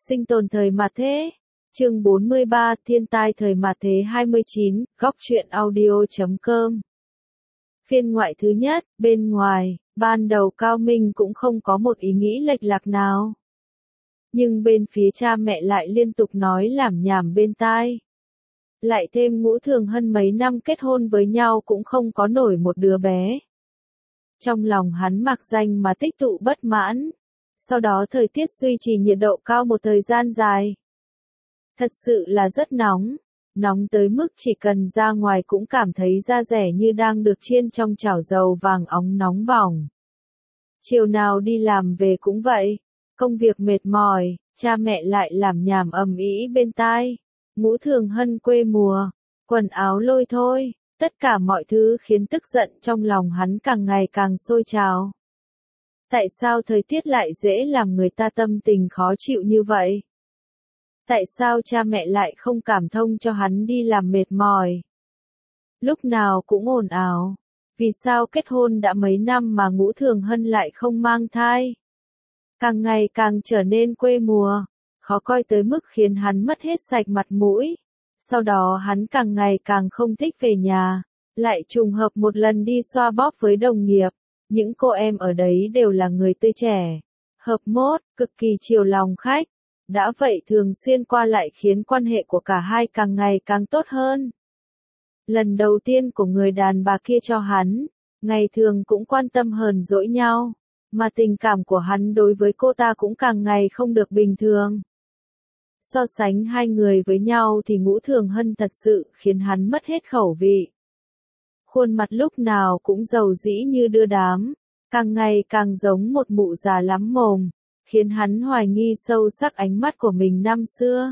Sinh tồn thời mạt thế. Chương 43, Thiên tai thời mạt thế 29, góc truyện audio.com. Phiên ngoại thứ nhất, bên ngoài, ban đầu Cao Minh cũng không có một ý nghĩ lệch lạc nào. Nhưng bên phía cha mẹ lại liên tục nói lảm nhảm bên tai. Lại thêm Ngũ Thường Hân mấy năm kết hôn với nhau cũng không có nổi một đứa bé. Trong lòng hắn mặc danh mà tích tụ bất mãn. Sau đó thời tiết duy trì nhiệt độ cao một thời gian dài. Thật sự là rất nóng. Nóng tới mức chỉ cần ra ngoài cũng cảm thấy da rẻ như đang được chiên trong chảo dầu vàng óng nóng bỏng. Chiều nào đi làm về cũng vậy. Công việc mệt mỏi, cha mẹ lại làm nhảm ầm ĩ bên tai. Ngũ Thường Hân quê mùa, quần áo lôi thôi, tất cả mọi thứ khiến tức giận trong lòng hắn càng ngày càng sôi trào. Tại sao thời tiết lại dễ làm người ta tâm tình khó chịu như vậy? Tại sao cha mẹ lại không cảm thông cho hắn đi làm mệt mỏi? Lúc nào cũng ồn ào. Vì sao kết hôn đã mấy năm mà Ngũ Thường Hân lại không mang thai? Càng ngày càng trở nên quê mùa, khó coi tới mức khiến hắn mất hết sạch mặt mũi. Sau đó hắn càng ngày càng không thích về nhà, lại trùng hợp một lần đi xoa bóp với đồng nghiệp. Những cô em ở đấy đều là người tươi trẻ, hợp mốt, cực kỳ chiều lòng khách. Đã vậy thường xuyên qua lại khiến quan hệ của cả hai càng ngày càng tốt hơn. Lần đầu tiên của người đàn bà kia cho hắn, ngày thường cũng quan tâm hờn dỗi nhau, mà tình cảm của hắn đối với cô ta cũng càng ngày không được bình thường. So sánh hai người với nhau thì Ngũ Thường Hân thật sự khiến hắn mất hết khẩu vị. Khuôn mặt lúc nào cũng dầu dĩ như đưa đám, càng ngày càng giống một mụ già lắm mồm, khiến hắn hoài nghi sâu sắc ánh mắt của mình năm xưa.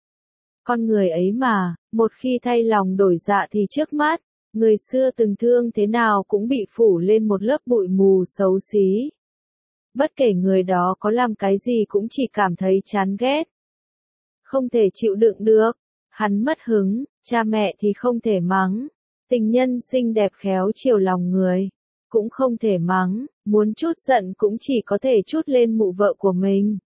Con người ấy mà, một khi thay lòng đổi dạ thì trước mắt, người xưa từng thương thế nào cũng bị phủ lên một lớp bụi mù xấu xí. Bất kể người đó có làm cái gì cũng chỉ cảm thấy chán ghét. Không thể chịu đựng được, hắn mất hứng, cha mẹ thì không thể mắng. Tình nhân xinh đẹp khéo chiều lòng người, cũng không thể mắng, muốn chút giận cũng chỉ có thể trút lên mụ vợ của mình.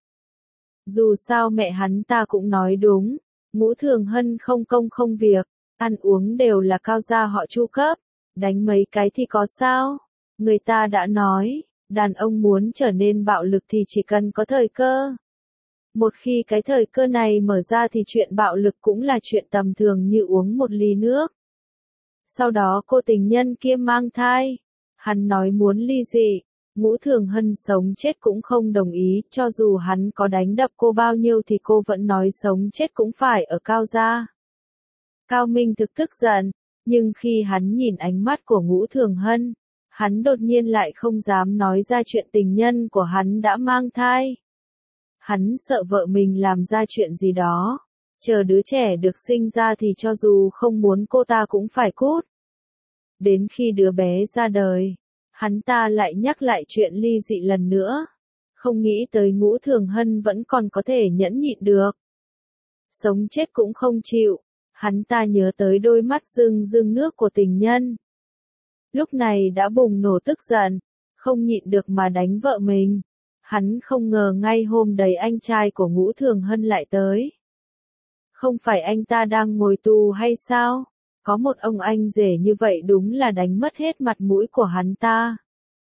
Dù sao mẹ hắn ta cũng nói đúng, Ngũ Thường Hân không công không việc, ăn uống đều là cao gia họ Chu cấp, đánh mấy cái thì có sao? Người ta đã nói, đàn ông muốn trở nên bạo lực thì chỉ cần có thời cơ. Một khi cái thời cơ này mở ra thì chuyện bạo lực cũng là chuyện tầm thường như uống một ly nước. Sau đó cô tình nhân kia mang thai. Hắn nói muốn ly dị. Ngũ Thường Hân sống chết cũng không đồng ý, cho dù hắn có đánh đập cô bao nhiêu thì cô vẫn nói sống chết cũng phải ở Cao gia. Cao Minh thực tức giận, nhưng khi hắn nhìn ánh mắt của Ngũ Thường Hân, hắn đột nhiên lại không dám nói ra chuyện tình nhân của hắn đã mang thai. Hắn sợ vợ mình làm ra chuyện gì đó. Chờ đứa trẻ được sinh ra thì cho dù không muốn cô ta cũng phải cút. Đến khi đứa bé ra đời, hắn ta lại nhắc lại chuyện ly dị lần nữa. Không nghĩ tới Ngũ Thường Hân vẫn còn có thể nhẫn nhịn được. Sống chết cũng không chịu, hắn ta nhớ tới đôi mắt rưng rưng nước của tình nhân. Lúc này đã bùng nổ tức giận, không nhịn được mà đánh vợ mình. Hắn không ngờ ngay hôm đấy anh trai của Ngũ Thường Hân lại tới. Không phải anh ta đang ngồi tù hay sao? Có một ông anh rể như vậy đúng là đánh mất hết mặt mũi của hắn ta.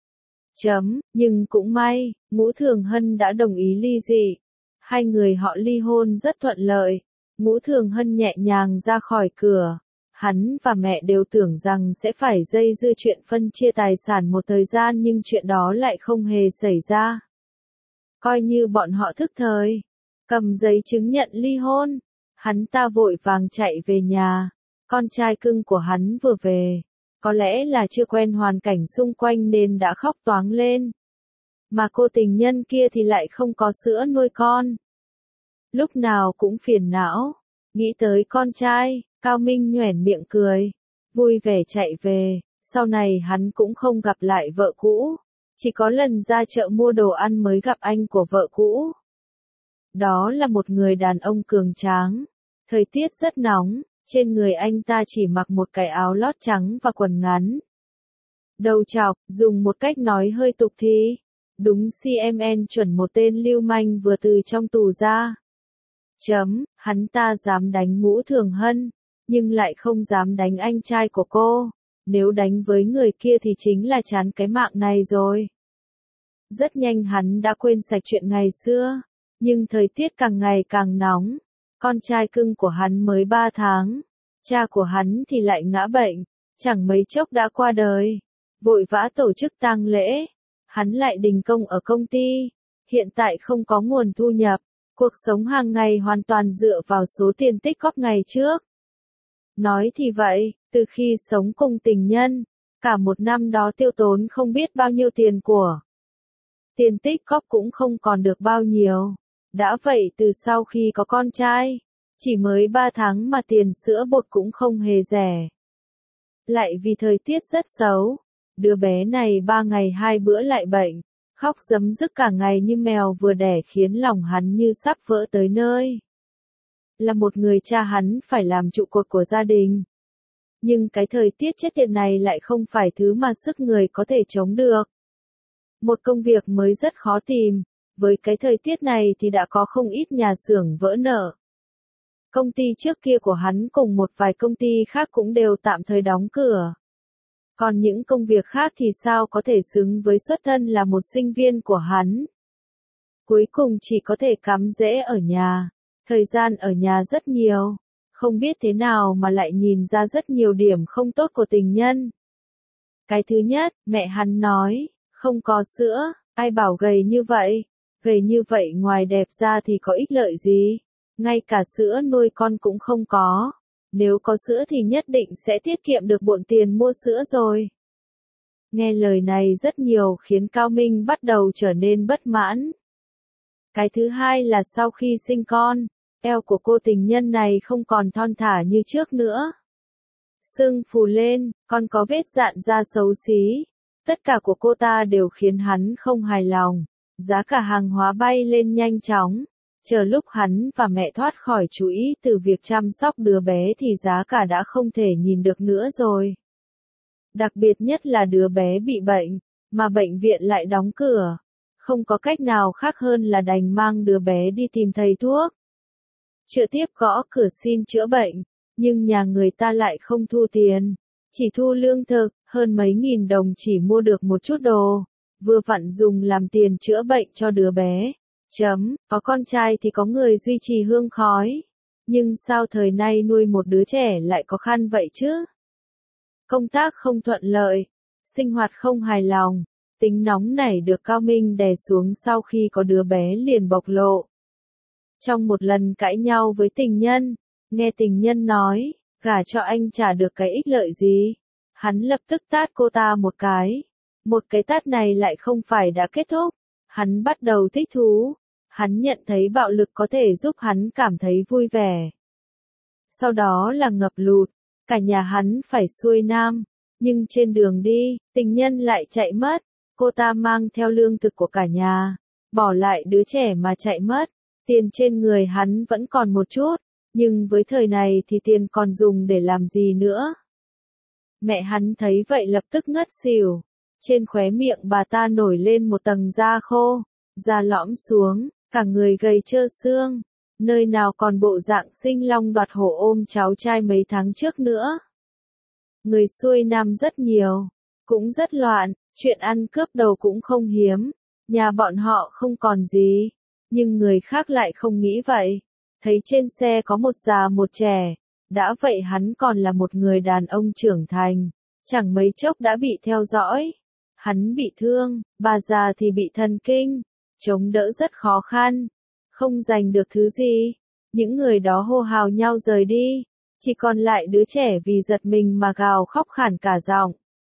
Nhưng cũng may, Ngũ Thường Hân đã đồng ý ly dị. Hai người họ ly hôn rất thuận lợi. Ngũ Thường Hân nhẹ nhàng ra khỏi cửa. Hắn và mẹ đều tưởng rằng sẽ phải dây dưa chuyện phân chia tài sản một thời gian nhưng chuyện đó lại không hề xảy ra. Coi như bọn họ thức thời. Cầm giấy chứng nhận ly hôn. Hắn ta vội vàng chạy về nhà. Con trai cưng của hắn vừa về. Có lẽ là chưa quen hoàn cảnh xung quanh nên đã khóc toáng lên. Mà cô tình nhân kia thì lại không có sữa nuôi con. Lúc nào cũng phiền não. Nghĩ tới con trai, Cao Minh nhoẻn miệng cười. Vui vẻ chạy về. Sau này hắn cũng không gặp lại vợ cũ. Chỉ có lần ra chợ mua đồ ăn mới gặp anh của vợ cũ. Đó là một người đàn ông cường tráng. Thời tiết rất nóng, trên người anh ta chỉ mặc một cái áo lót trắng và quần ngắn. Đầu chọc, dùng một cách nói hơi tục thì, đúng CMN chuẩn một tên lưu manh vừa từ trong tù ra. Hắn ta dám đánh Ngũ Thường Hân, nhưng lại không dám đánh anh trai của cô. Nếu đánh với người kia thì chính là chán cái mạng này rồi. Rất nhanh hắn đã quên sạch chuyện ngày xưa, nhưng thời tiết càng ngày càng nóng. Con trai cưng của hắn mới 3 tháng, cha của hắn thì lại ngã bệnh, chẳng mấy chốc đã qua đời. Vội vã tổ chức tang lễ, hắn lại đình công ở công ty, hiện tại không có nguồn thu nhập, cuộc sống hàng ngày hoàn toàn dựa vào số tiền tích góp ngày trước. Nói thì vậy, từ khi sống cùng tình nhân, cả một năm đó tiêu tốn không biết bao nhiêu tiền của. Tiền tích góp cũng không còn được bao nhiêu. Đã vậy từ sau khi có con trai, chỉ mới 3 tháng mà tiền sữa bột cũng không hề rẻ. Lại vì thời tiết rất xấu, đứa bé này 3 ngày 2 bữa lại bệnh, khóc rấm rứt cả ngày như mèo vừa đẻ khiến lòng hắn như sắp vỡ tới nơi. Là một người cha hắn phải làm trụ cột của gia đình. Nhưng cái thời tiết chết tiệt này lại không phải thứ mà sức người có thể chống được. Một công việc mới rất khó tìm, với cái thời tiết này thì đã có không ít nhà xưởng vỡ nợ. Công ty trước kia của hắn cùng một vài công ty khác cũng đều tạm thời đóng cửa. Còn những công việc khác thì sao có thể xứng với xuất thân là một sinh viên của hắn. Cuối cùng chỉ có thể cắm rễ ở nhà, thời gian ở nhà rất nhiều, không biết thế nào mà lại nhìn ra rất nhiều điểm không tốt của tình nhân. Cái thứ nhất, mẹ hắn nói, không có sữa, ai bảo gầy như vậy ngoài đẹp ra thì có ích lợi gì, ngay cả sữa nuôi con cũng không có, nếu có sữa thì nhất định sẽ tiết kiệm được bộn tiền mua sữa rồi. Nghe lời này rất nhiều khiến Cao Minh bắt đầu trở nên bất mãn. Cái thứ hai là sau khi sinh con, eo của cô tình nhân này không còn thon thả như trước nữa. Sưng phù lên, còn có vết dạn da xấu xí. Tất cả của cô ta đều khiến hắn không hài lòng. Giá cả hàng hóa bay lên nhanh chóng. Chờ lúc hắn và mẹ thoát khỏi chú ý từ việc chăm sóc đứa bé thì giá cả đã không thể nhìn được nữa rồi. Đặc biệt nhất là đứa bé bị bệnh, mà bệnh viện lại đóng cửa. Không có cách nào khác hơn là đành mang đứa bé đi tìm thầy thuốc. Chữa tiếp gõ cửa xin chữa bệnh, nhưng nhà người ta lại không thu tiền, chỉ thu lương thực, hơn mấy nghìn đồng chỉ mua được một chút đồ, vừa vặn dùng làm tiền chữa bệnh cho đứa bé. Có con trai thì có người duy trì hương khói, nhưng sao thời nay nuôi một đứa trẻ lại khó khăn vậy chứ? Công tác không thuận lợi, sinh hoạt không hài lòng, tính nóng nảy được Cao Minh đè xuống sau khi có đứa bé liền bộc lộ. Trong một lần cãi nhau với tình nhân, nghe tình nhân nói, gả cho anh chả được cái ích lợi gì. Hắn lập tức tát cô ta một cái. Một cái tát này lại không phải đã kết thúc. Hắn bắt đầu thích thú. Hắn nhận thấy bạo lực có thể giúp hắn cảm thấy vui vẻ. Sau đó là ngập lụt. Cả nhà hắn phải xuôi nam. Nhưng trên đường đi, tình nhân lại chạy mất. Cô ta mang theo lương thực của cả nhà. Bỏ lại đứa trẻ mà chạy mất. Tiền trên người hắn vẫn còn một chút. Nhưng với thời này thì tiền còn dùng để làm gì nữa? Mẹ hắn thấy vậy lập tức ngất xỉu. Trên khóe miệng bà ta nổi lên một tầng da khô, da lõm xuống, cả người gầy trơ xương. Nơi nào còn bộ dạng sinh long đoạt hổ ôm cháu trai mấy tháng trước nữa. Người xuôi nam rất nhiều, cũng rất loạn, chuyện ăn cướp đầu cũng không hiếm. Nhà bọn họ không còn gì, nhưng người khác lại không nghĩ vậy. Thấy trên xe có một già một trẻ, đã vậy hắn còn là một người đàn ông trưởng thành, chẳng mấy chốc đã bị theo dõi. Hắn bị thương, bà già thì bị thần kinh, chống đỡ rất khó khăn, không giành được thứ gì. Những người đó hô hào nhau rời đi, chỉ còn lại đứa trẻ vì giật mình mà gào khóc khản cả giọng.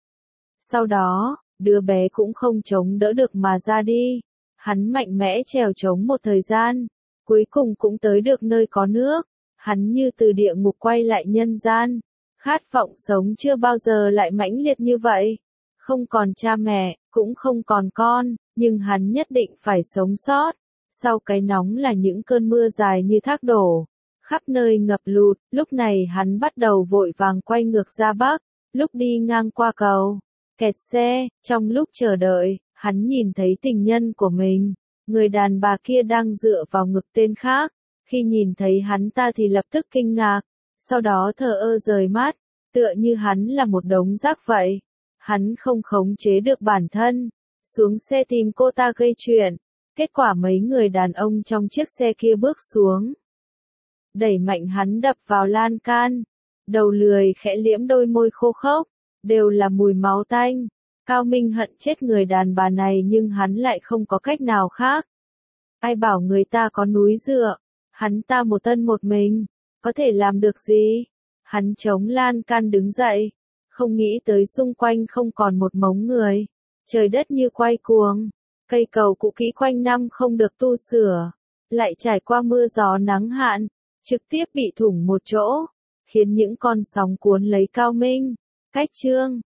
Sau đó, đứa bé cũng không chống đỡ được mà ra đi. Hắn mạnh mẽ trèo trống một thời gian, cuối cùng cũng tới được nơi có nước. Hắn như từ địa ngục quay lại nhân gian. Khát vọng sống chưa bao giờ lại mãnh liệt như vậy. Không còn cha mẹ, cũng không còn con, nhưng hắn nhất định phải sống sót. Sau cái nóng là những cơn mưa dài như thác đổ, khắp nơi ngập lụt. Lúc này hắn bắt đầu vội vàng quay ngược ra Bắc. Lúc đi ngang qua cầu, kẹt xe, trong lúc chờ đợi, hắn nhìn thấy tình nhân của mình. Người đàn bà kia đang dựa vào ngực tên khác. Khi nhìn thấy hắn ta thì lập tức kinh ngạc, sau đó thờ ơ rời mắt, tựa như hắn là một đống rác vậy. Hắn không khống chế được bản thân, xuống xe tìm cô ta gây chuyện. Kết quả mấy người đàn ông trong chiếc xe kia bước xuống, đẩy mạnh hắn đập vào lan can. Đầu lười khẽ liếm đôi môi khô khốc, đều là mùi máu tanh. Cao Minh hận chết người đàn bà này nhưng hắn lại không có cách nào khác. Ai bảo người ta có núi dựa, hắn ta một thân một mình, có thể làm được gì? Hắn chống lan can đứng dậy, không nghĩ tới xung quanh không còn một mống người. Trời đất như quay cuồng, cây cầu cũ kỹ quanh năm không được tu sửa, lại trải qua mưa gió nắng hạn, trực tiếp bị thủng một chỗ, khiến những con sóng cuốn lấy Cao Minh. Cách chương